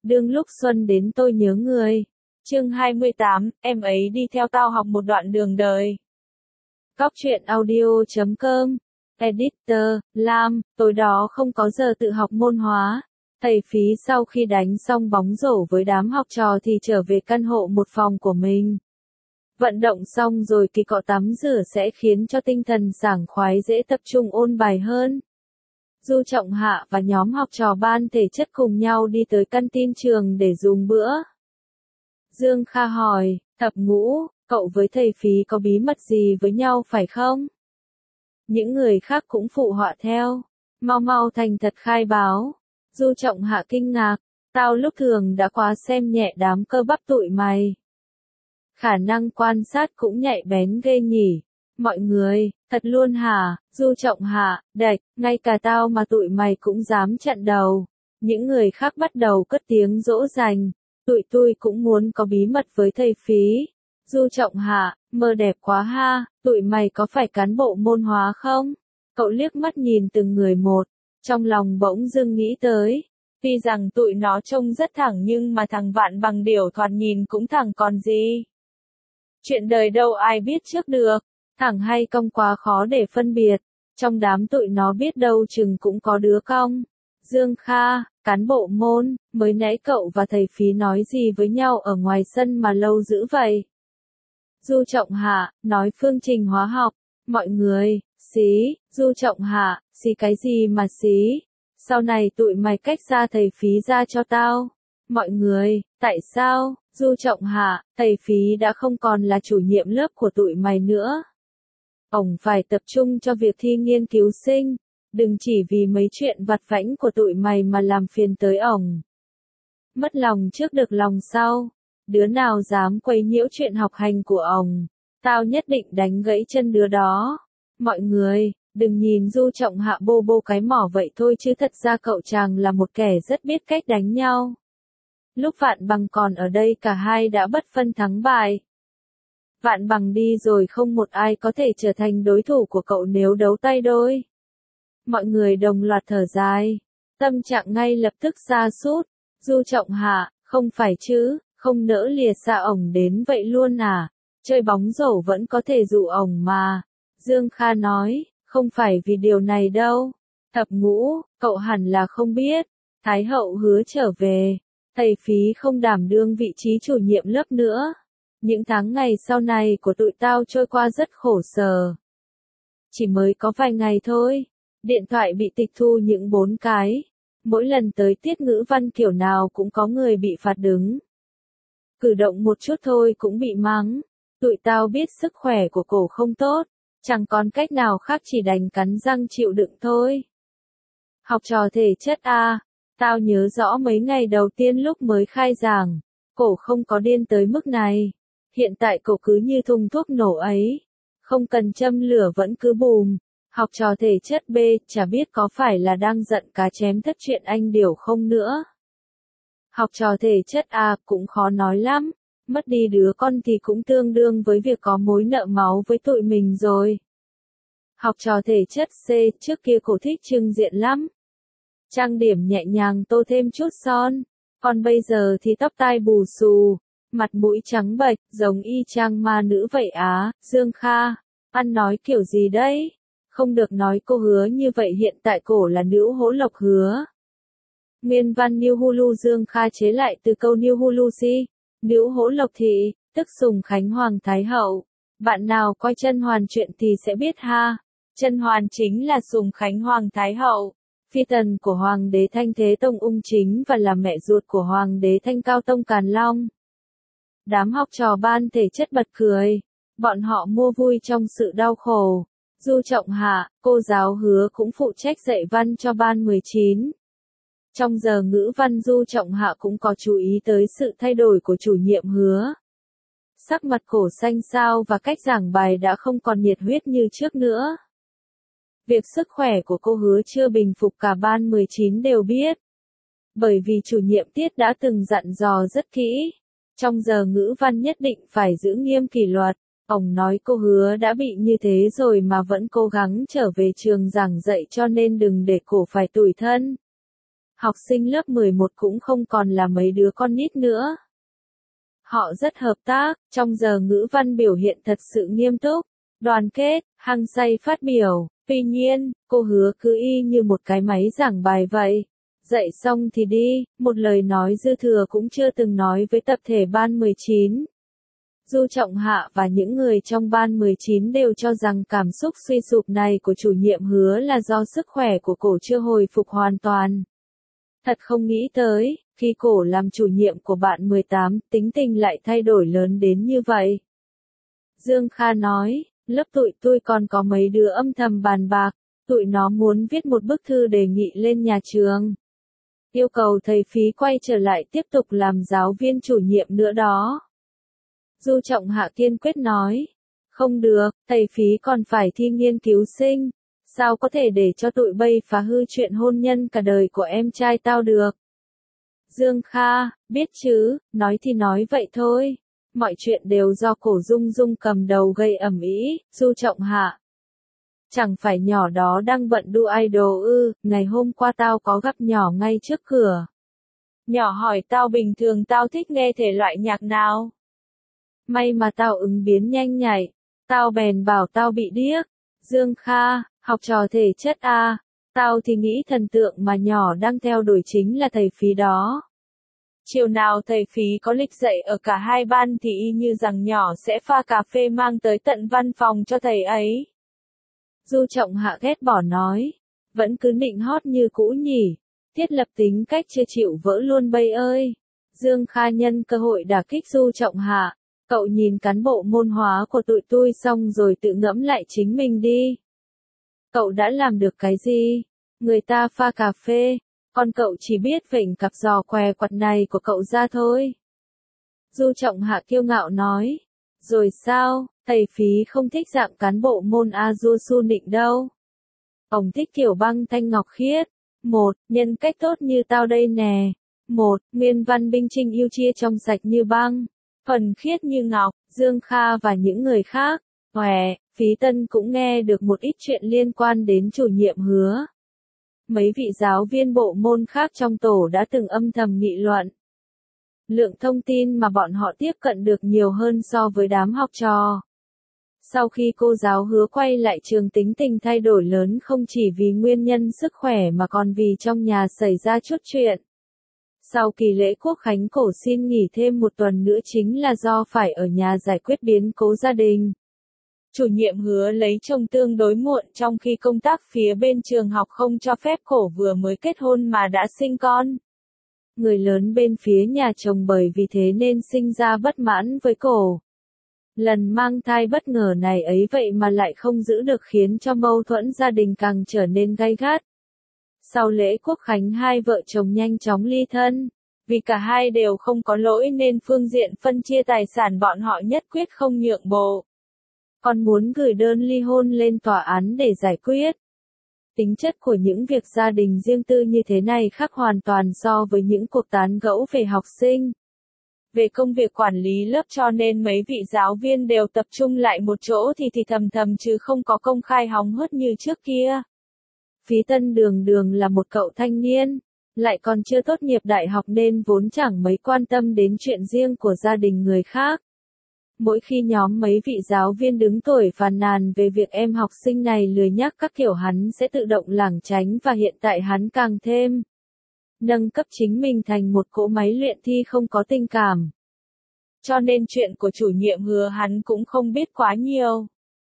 đương lúc xuân đến tôi nhớ người. Chương 28, em ấy đi theo tao học một đoạn đường đời. Góc truyện audio.com. Editor, Lam, tối đó không có giờ tự học môn hóa. Thầy Phí sau khi đánh xong bóng rổ với đám học trò thì trở về căn hộ một phòng của mình. Vận động xong rồi kỳ cọ tắm rửa sẽ khiến cho tinh thần sảng khoái, dễ tập trung ôn bài hơn. Du Trọng Hạ và nhóm học trò ban thể chất cùng nhau đi tới căn tin trường để dùng bữa. Dương Kha hỏi, Thập Ngũ, cậu với thầy Phí có bí mật gì với nhau phải không? Những người khác cũng phụ họa theo. Mau mau thành thật khai báo. Du Trọng Hạ kinh ngạc, tao lúc thường đã quá xem nhẹ đám cơ bắp tụi mày. Khả năng quan sát cũng nhạy bén ghê nhỉ. Mọi người, thật luôn hả? Du Trọng Hạ, đệch, ngay cả tao mà tụi mày cũng dám chặn đầu. Những người khác bắt đầu cất tiếng dỗ dành. Tụi tôi cũng muốn có bí mật với thầy Phí. Du Trọng Hạ, mơ đẹp quá ha, tụi mày có phải cán bộ môn hóa không? Cậu liếc mắt nhìn từng người một, trong lòng bỗng dưng nghĩ tới. Tuy rằng tụi nó trông rất thẳng nhưng mà thằng Vạn Bằng Điểu thoạt nhìn cũng thẳng còn gì. Chuyện đời đâu ai biết trước được, thẳng hay cong quá khó để phân biệt. Trong đám tụi nó biết đâu chừng cũng có đứa cong. Dương Kha, cán bộ môn, mới nãy cậu và thầy Phí nói gì với nhau ở ngoài sân mà lâu dữ vậy? Du Trọng Hạ, nói phương trình hóa học. Mọi người, xí, Du Trọng Hạ, xí cái gì mà xí? Sau này tụi mày cách xa thầy Phí ra cho tao. Mọi người, tại sao? Du Trọng Hạ, thầy Phí đã không còn là chủ nhiệm lớp của tụi mày nữa. Ổng phải tập trung cho việc thi nghiên cứu sinh. Đừng chỉ vì mấy chuyện vặt vãnh của tụi mày mà làm phiền tới ổng. Mất lòng trước được lòng sau. Đứa nào dám quấy nhiễu chuyện học hành của ổng, tao nhất định đánh gãy chân đứa đó. Mọi người, đừng nhìn Du Trọng Hạ bô bô cái mỏ vậy thôi chứ thật ra cậu chàng là một kẻ rất biết cách đánh nhau. Lúc Vạn Bằng còn ở đây cả hai đã bất phân thắng bại. Vạn Bằng đi rồi không một ai có thể trở thành đối thủ của cậu nếu đấu tay đôi. Mọi người đồng loạt thở dài. Tâm trạng ngay lập tức sa sút. Du Trọng Hạ, không phải chứ, không nỡ lìa xa ổng đến vậy luôn à? Chơi bóng rổ vẫn có thể dụ ổng mà. Dương Kha nói, không phải vì điều này đâu. Thập Ngũ, cậu hẳn là không biết. Thái hậu hứa trở về. Thầy Phí không đảm đương vị trí chủ nhiệm lớp nữa. Những tháng ngày sau này của tụi tao trôi qua rất khổ sở. Chỉ mới có vài ngày thôi. Điện thoại bị tịch thu những 4 cái. Mỗi lần tới tiết ngữ văn kiểu nào cũng có người bị phạt đứng. Cử động một chút thôi cũng bị mắng. Tụi tao biết sức khỏe của cổ không tốt. Chẳng còn cách nào khác chỉ đành cắn răng chịu đựng thôi. Học trò thể chất A. Tao nhớ rõ mấy ngày đầu tiên lúc mới khai giảng. Cổ không có điên tới mức này. Hiện tại cổ cứ như thùng thuốc nổ ấy. Không cần châm lửa vẫn cứ bùm. Học trò thể chất B, chả biết có phải là đang giận cá chém thất chuyện anh Điểu không nữa. Học trò thể chất A cũng khó nói lắm. Mất đi đứa con thì cũng tương đương với việc có mối nợ máu với tụi mình rồi. Học trò thể chất C, trước kia cổ thích trưng diện lắm. Trang điểm nhẹ nhàng tô thêm chút son. Còn bây giờ thì tóc tai bù xù. Mặt mũi trắng bệch, giống y chang ma nữ vậy á. Dương Kha, ăn nói kiểu gì đấy? Không được nói cô hứa như vậy, hiện tại cổ là nữ hỗ lộc hứa. Nguyên văn Niu Hulu Dương Kha chế lại từ câu Niu Hulu si. Nữ hỗ lộc thị, tức Sùng Khánh Hoàng Thái Hậu. Bạn nào coi Chân Hoàn chuyện thì sẽ biết ha. Chân Hoàn chính là Sùng Khánh Hoàng Thái Hậu, phi tần của Hoàng đế Thanh Thế Tông Ung Chính và là mẹ ruột của Hoàng đế Thanh Cao Tông Càn Long. Đám học trò ban thể chất bật cười. Bọn họ mua vui trong sự đau khổ. Du Trọng Hạ, cô giáo Hứa cũng phụ trách dạy văn cho ban 19. Trong giờ ngữ văn Du Trọng Hạ cũng có chú ý tới sự thay đổi của chủ nhiệm Hứa. Sắc mặt cổ xanh xao và cách giảng bài đã không còn nhiệt huyết như trước nữa. Việc sức khỏe của cô Hứa chưa bình phục cả ban 19 đều biết. Bởi vì chủ nhiệm Tiết đã từng dặn dò rất kỹ. Trong giờ ngữ văn nhất định phải giữ nghiêm kỷ luật. Ông nói cô Hứa đã bị như thế rồi mà vẫn cố gắng trở về trường giảng dạy cho nên đừng để cổ phải tủi thân. Học sinh lớp 11 cũng không còn là mấy đứa con nít nữa. Họ rất hợp tác, trong giờ ngữ văn biểu hiện thật sự nghiêm túc, đoàn kết, hăng say phát biểu. Tuy nhiên, cô hứa cứ y như một cái máy giảng bài vậy. Dạy xong thì đi, một lời nói dư thừa cũng chưa từng nói với tập thể ban 19. Du Trọng Hạ và những người trong ban 19 đều cho rằng cảm xúc suy sụp này của chủ nhiệm Hứa là do sức khỏe của cổ chưa hồi phục hoàn toàn. Thật không nghĩ tới, khi cổ làm chủ nhiệm của bạn 18, tính tình lại thay đổi lớn đến như vậy. Dương Kha nói, lớp tụi tôi còn có mấy đứa âm thầm bàn bạc, tụi nó muốn viết một bức thư đề nghị lên nhà trường. Yêu cầu thầy Phí quay trở lại tiếp tục làm giáo viên chủ nhiệm nữa đó. Du Trọng Hạ kiên quyết nói, không được, thầy Phí còn phải thi nghiên cứu sinh, sao có thể để cho tụi bay phá hư chuyện hôn nhân cả đời của em trai tao được. Dương Kha, biết chứ, nói thì nói vậy thôi. Mọi chuyện đều do cổ Dung Dung cầm đầu gây ầm ĩ. Du Trọng Hạ. Chẳng phải nhỏ đó đang bận đu idol ư, ngày hôm qua tao có gặp nhỏ ngay trước cửa. Nhỏ hỏi tao bình thường tao thích nghe thể loại nhạc nào. May mà tao ứng biến nhanh nhạy, tao bèn bảo tao bị điếc. Dương Kha, học trò thể chất à, tao thì nghĩ thần tượng mà nhỏ đang theo đuổi chính là thầy Phí đó. Chiều nào thầy Phí có lịch dạy ở cả hai ban thì y như rằng nhỏ sẽ pha cà phê mang tới tận văn phòng cho thầy ấy. Du Trọng Hạ ghét bỏ nói, vẫn cứ nịnh hót như cũ nhỉ, thiết lập tính cách chưa chịu vỡ luôn bây ơi. Dương Kha nhân cơ hội đả kích Du Trọng Hạ, cậu nhìn cán bộ môn hóa của tụi tôi xong rồi tự ngẫm lại chính mình đi. Cậu đã làm được cái gì? Người ta pha cà phê, còn cậu chỉ biết vểnh cặp giò què quặt này của cậu ra thôi. Du Trọng Hạ kiêu ngạo nói, rồi sao, thầy Phí không thích dạng cán bộ môn A Du Su Nịnh đâu. Ông thích kiểu băng thanh ngọc khiết. Một, nhân cách tốt như tao đây nè. Một, nguyên văn binh trinh yêu chia trong sạch như băng, thuần khiết như ngọc. Dương Kha và những người khác, Phí Tân cũng nghe được một ít chuyện liên quan đến chủ nhiệm Hứa. Mấy vị giáo viên bộ môn khác trong tổ đã từng âm thầm nghị luận. Lượng thông tin mà bọn họ tiếp cận được nhiều hơn so với đám học trò. Sau khi cô giáo Hứa quay lại trường, tính tình thay đổi lớn không chỉ vì nguyên nhân sức khỏe mà còn vì trong nhà xảy ra chút chuyện. Sau kỳ lễ Quốc Khánh cổ xin nghỉ thêm một tuần nữa chính là do phải ở nhà giải quyết biến cố gia đình. Chủ nhiệm Hứa lấy chồng tương đối muộn trong khi công tác phía bên trường học không cho phép cổ vừa mới kết hôn mà đã sinh con. Người lớn bên phía nhà chồng bởi vì thế nên sinh ra bất mãn với cổ. Lần mang thai bất ngờ này ấy vậy mà lại không giữ được khiến cho mâu thuẫn gia đình càng trở nên gay gắt. Sau lễ Quốc Khánh hai vợ chồng nhanh chóng ly thân. Vì cả hai đều không có lỗi nên phương diện phân chia tài sản bọn họ nhất quyết không nhượng bộ. Còn muốn gửi đơn ly hôn lên tòa án để giải quyết. Tính chất của những việc gia đình riêng tư như thế này khác hoàn toàn so với những cuộc tán gẫu về học sinh. Về công việc quản lý lớp cho nên mấy vị giáo viên đều tập trung lại một chỗ thì thầm thầm chứ không có công khai hóng hớt như trước kia. Phí Tân đường là một cậu thanh niên, lại còn chưa tốt nghiệp đại học nên vốn chẳng mấy quan tâm đến chuyện riêng của gia đình người khác. Mỗi khi nhóm mấy vị giáo viên đứng tuổi phàn nàn về việc em học sinh này lười nhác các kiểu hắn sẽ tự động lảng tránh và hiện tại hắn càng thêm nâng cấp chính mình thành một cỗ máy luyện thi không có tình cảm. Cho nên chuyện của chủ nhiệm Hứa hắn cũng không biết quá nhiều.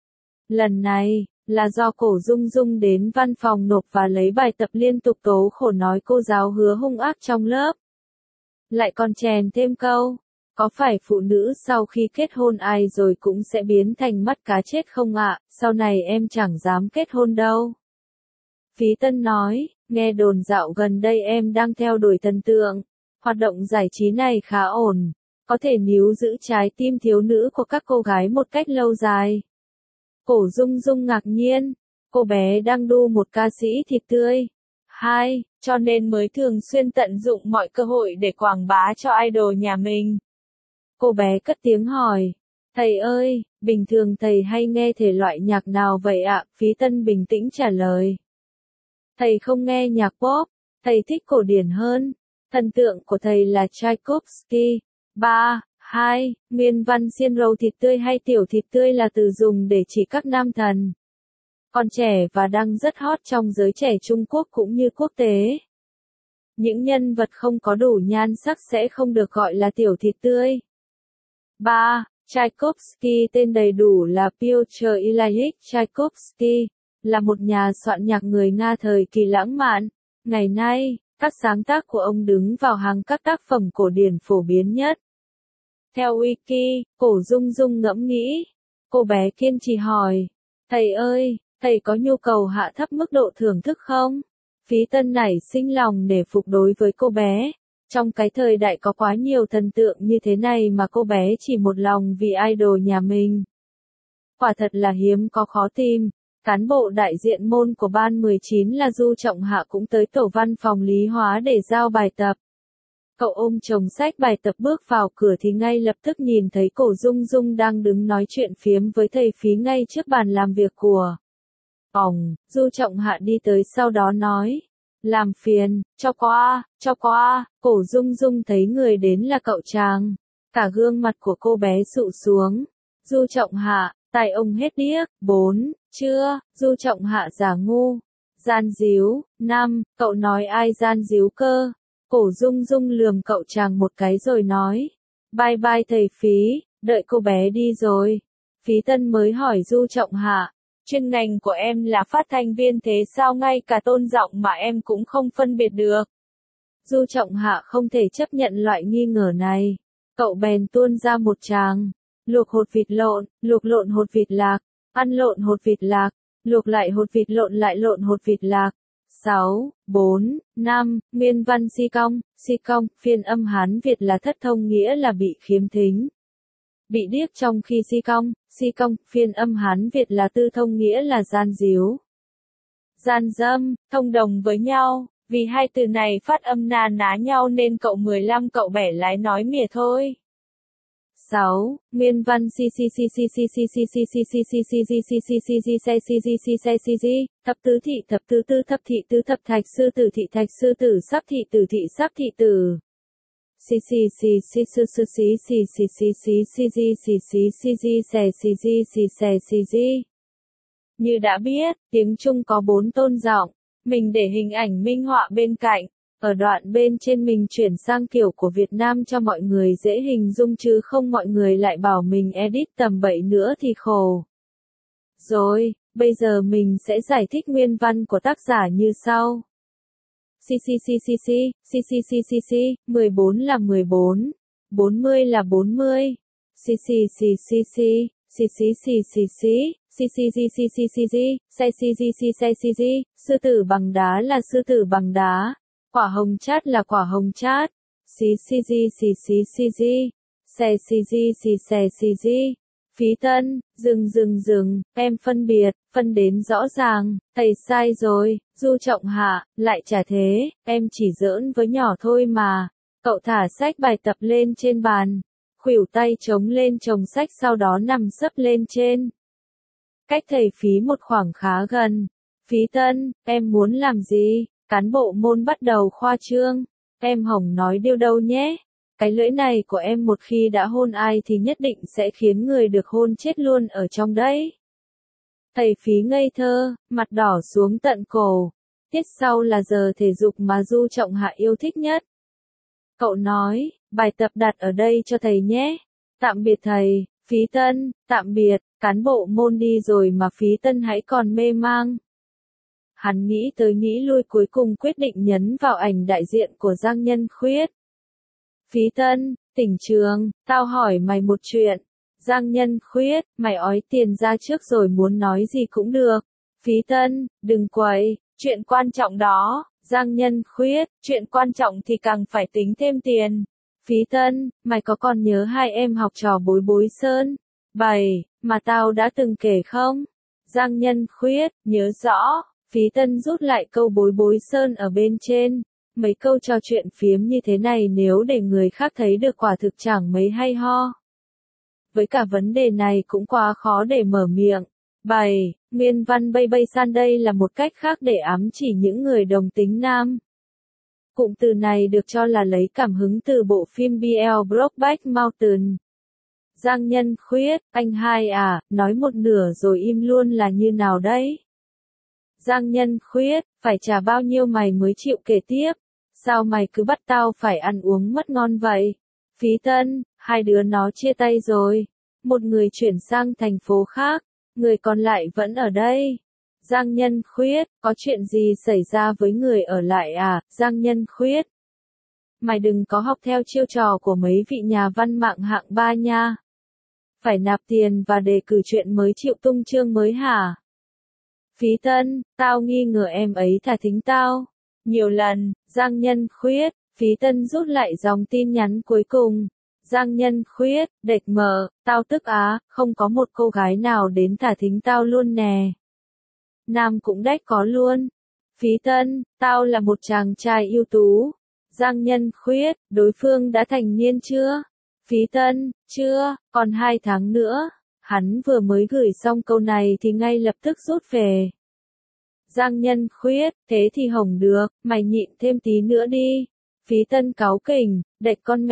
Lần này, là do cổ Dung Dung đến văn phòng nộp và lấy bài tập liên tục tố khổ nói cô giáo Hứa hung ác trong lớp. Lại còn chèn thêm câu, có phải phụ nữ sau khi kết hôn ai rồi cũng sẽ biến thành mắt cá chết không ạ, sau này em chẳng dám kết hôn đâu. Phí Tân nói, nghe đồn dạo gần đây em đang theo đuổi thần tượng, hoạt động giải trí này khá ổn, có thể níu giữ trái tim thiếu nữ của các cô gái một cách lâu dài. Cổ Dung Dung ngạc nhiên, cô bé đang đu một ca sĩ thịt tươi. Hai, cho nên mới thường xuyên tận dụng mọi cơ hội để quảng bá cho idol nhà mình. Cô bé cất tiếng hỏi, thầy ơi, bình thường thầy hay nghe thể loại nhạc nào vậy ạ? Phí Tân bình tĩnh trả lời. Thầy không nghe nhạc pop, Thầy thích cổ điển hơn. Thần tượng của thầy là Tchaikovsky. 3. 2. Nguyên văn xiên rầu thịt tươi hay tiểu thịt tươi là từ dùng để chỉ các nam thần. Còn trẻ và đang rất hot trong giới trẻ Trung Quốc cũng như quốc tế. Những nhân vật không có đủ nhan sắc sẽ không được gọi là tiểu thịt tươi. 3. Tchaikovsky tên đầy đủ là Pyotr Ilyich Tchaikovsky, là một nhà soạn nhạc người Nga thời kỳ lãng mạn. Ngày nay, các sáng tác của ông đứng vào hàng các tác phẩm cổ điển phổ biến nhất. Theo Wiki, Cổ Dung Dung ngẫm nghĩ. Cô bé kiên trì hỏi. Thầy ơi, thầy có nhu cầu hạ thấp mức độ thưởng thức không? Phí Tân nảy sinh lòng nể phục đối với cô bé. Trong cái thời đại có quá nhiều thần tượng như thế này mà cô bé chỉ một lòng vì idol nhà mình. Quả thật là hiếm có khó tìm. Cán bộ đại diện môn của ban 19 là Du Trọng Hạ cũng tới tổ văn phòng lý hóa để giao bài tập. Cậu ôm chồng sách bài tập bước vào cửa thì ngay lập tức nhìn thấy Cổ Dung Dung đang đứng nói chuyện phiếm với thầy Phí ngay trước bàn làm việc của ông. Du Trọng Hạ đi tới sau đó nói. Làm phiền, cho qua, Cổ Dung Dung thấy người đến là cậu chàng. Cả gương mặt của cô bé sụ xuống. Du Trọng Hạ, tai ông hết điếc. 4. Chưa, Du Trọng Hạ giả ngu. Gian díu. 5. Cậu nói ai gian díu cơ? Cổ Dung Dung lườm cậu chàng một cái rồi nói. Bye bye thầy Phí, đợi cô bé đi rồi. Phí Tân mới hỏi Du Trọng Hạ. Chuyên ngành của em là phát thanh viên thế sao ngay cả tone giọng mà em cũng không phân biệt được? Du Trọng Hạ không thể chấp nhận loại nghi ngờ này. Cậu bèn tuôn ra một tràng. Luộc hột vịt lộn, luộc lộn hột vịt lạc, ăn lộn hột vịt lạc, luộc lại hột vịt lộn lại lộn hột vịt lạc. 6, 4, 5, nguyên văn si cong, phiên âm Hán Việt là thất thông nghĩa là bị khiếm thính. Bị điếc trong khi si cong, phiên âm Hán Việt là tư thông nghĩa là gian díu. Gian dâm, thông đồng với nhau, vì hai từ này phát âm na ná nhau nên cậu 15 cậu bẻ lái nói mỉa thôi. 6. Nguyên văn thập tứ thị thập tứ tư thập thị tứ thập thạch sư tử thị thạch sư tử sắp thị tử thị sắp thị tử. Như đã biết, tiếng Trung có 4 tone giọng. Mình để hình ảnh minh họa bên cạnh. Ở đoạn bên trên mình chuyển sang kiểu của Việt Nam cho mọi người dễ hình dung chứ không mọi người lại bảo mình edit tầm bậy nữa thì khổ. Rồi, bây giờ mình sẽ giải thích nguyên văn của tác giả như sau. 14 là 14, 40 là 40. Sư tử bằng đá là sư tử bằng đá. Quả hồng chát là quả hồng chát. Phí Tân, dừng, em phân đến rõ ràng, thầy sai rồi. Du Trọng Hạ, lại chả thế, em chỉ giỡn với nhỏ thôi mà. Cậu thả sách bài tập lên trên bàn, khuỷu tay chống lên chồng sách sau đó nằm sấp lên trên. Cách thầy Phí một khoảng khá gần. Phí Tân, em muốn làm gì? Cán bộ môn bắt đầu khoa trương. Em Hồng nói điêu đâu nhé. Cái lưỡi này của em một khi đã hôn ai thì nhất định sẽ khiến người được hôn chết luôn ở trong đấy. Thầy Phí ngây thơ, mặt đỏ xuống tận cổ. Tiết sau là giờ thể dục mà Du Trọng Hạ yêu thích nhất. Cậu nói, bài tập đặt ở đây cho thầy nhé. Tạm biệt thầy. Phí Tân, tạm biệt. Cán bộ môn đi rồi mà Phí Tân hãy còn mê mang. Hắn nghĩ tới nghĩ lui cuối cùng quyết định nhấn vào ảnh đại diện của Giang Nhân Khuyết. Phí Tân, tỉnh trường, tao hỏi mày một chuyện. Giang Nhân Khuyết, mày ói tiền ra trước rồi muốn nói gì cũng được. Phí Tân, đừng quậy, chuyện quan trọng đó. Giang Nhân Khuyết, chuyện quan trọng thì càng phải tính thêm tiền. Phí Tân, mày có còn nhớ hai em học trò Bối Bối Sơn? 7, mà tao đã từng kể không? Giang Nhân Khuyết, nhớ rõ. Phí Tân rút lại câu Bối Bối Sơn ở bên trên. Mấy câu trò chuyện phiếm như thế này nếu để người khác thấy được quả thực chẳng mấy hay ho. Với cả vấn đề này cũng quá khó để mở miệng. 7. Nguyên văn bay bay san đây là một cách khác để ám chỉ những người đồng tính nam. Cụm từ này được cho là lấy cảm hứng từ bộ phim BL Brokeback Mountain. Giang Nhân Khuyết, anh hai à, nói một nửa rồi im luôn là như nào đấy? Giang Nhân Khuyết, phải trả bao nhiêu mày mới chịu kể tiếp? Sao mày cứ bắt tao phải ăn uống mất ngon vậy? Phí Tân, hai đứa nó chia tay rồi. Một người chuyển sang thành phố khác, người còn lại vẫn ở đây. Giang Nhân Khuyết, có chuyện gì xảy ra với người ở lại à? Giang Nhân Khuyết, mày đừng có học theo chiêu trò của mấy vị nhà văn mạng hạng 3 nha. Phải nạp tiền và đề cử chuyện mới chịu tung chương mới hả? Phí Tân, tao nghi ngờ em ấy thả thính tao. Nhiều lần, Giang Nhân Khuyết, Phí Tân rút lại dòng tin nhắn cuối cùng. Giang Nhân Khuyết, đệt mờ, tao tức á, không có một cô gái nào đến thả thính tao luôn nè. Nam cũng đách có luôn. Phí Tân, tao là một chàng trai ưu tú. Giang Nhân Khuyết, đối phương đã thành niên chưa? Phí Tân, chưa, còn 2 tháng nữa. Hắn vừa mới gửi xong câu này thì ngay lập tức rút về. Giang Nhân Khuyết, thế thì hỏng được, mày nhịn thêm tí nữa đi. Phí Tân cáu kỉnh, đệt con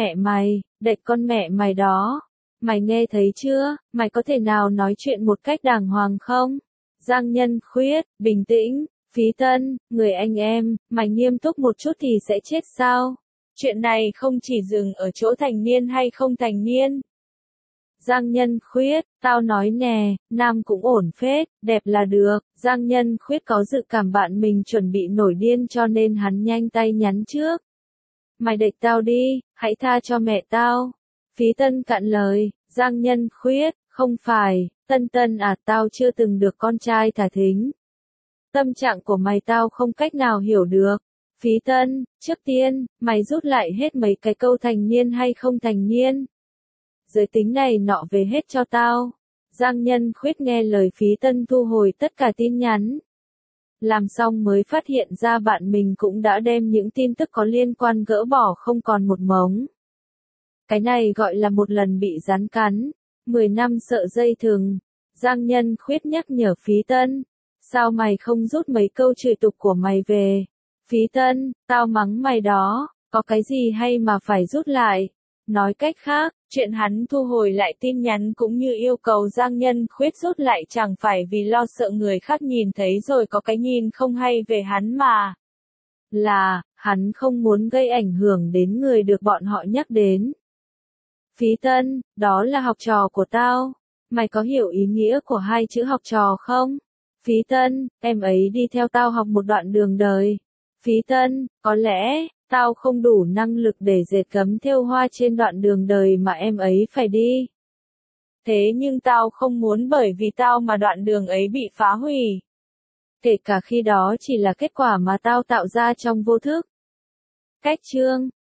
mẹ mày đó. Mày nghe thấy chưa, mày có thể nào nói chuyện một cách đàng hoàng không? Giang Nhân Khuyết, bình tĩnh. Phí Tân, người anh em, mày nghiêm túc một chút thì sẽ chết sao? Chuyện này không chỉ dừng ở chỗ thành niên hay không thành niên. Giang Nhân Khuyết, tao nói nè, nam cũng ổn phết, đẹp là được. Giang Nhân Khuyết có dự cảm bạn mình chuẩn bị nổi điên cho nên hắn nhanh tay nhắn trước. Mày đệt tao đi, hãy tha cho mẹ tao. Phí Tân cạn lời, Giang Nhân Khuyết, không phải, Tân à, tao chưa từng được con trai thả thính. Tâm trạng của mày tao không cách nào hiểu được. Phí Tân, trước tiên, mày rút lại hết mấy cái câu thành niên hay không thành niên. Giới tính này nọ về hết cho tao. Giang Nhân Khuyết nghe lời Phí Tân thu hồi tất cả tin nhắn. Làm xong mới phát hiện ra bạn mình cũng đã đem những tin tức có liên quan gỡ bỏ không còn một mống. Cái này gọi là một lần bị rắn cắn, 10 năm sợ dây thừng. Giang Nhân Khuyết nhắc nhở Phí Tân. Sao mày không rút mấy câu chửi tục của mày về? Phí Tân, tao mắng mày đó, có cái gì hay mà phải rút lại? Nói cách khác, chuyện hắn thu hồi lại tin nhắn cũng như yêu cầu Giang Nhân Khuyết rút lại chẳng phải vì lo sợ người khác nhìn thấy rồi có cái nhìn không hay về hắn mà. Là, hắn không muốn gây ảnh hưởng đến người được bọn họ nhắc đến. Phí Tân, đó là học trò của tao. Mày có hiểu ý nghĩa của hai chữ học trò không? Phí Tân, em ấy đi theo tao học một đoạn đường đời. Phí Tân, có lẽ, tao không đủ năng lực để dệt gấm thêu hoa trên đoạn đường đời mà em ấy phải đi. Thế nhưng tao không muốn bởi vì tao mà đoạn đường ấy bị phá hủy. Kể cả khi đó chỉ là kết quả mà tao tạo ra trong vô thức. Cách chương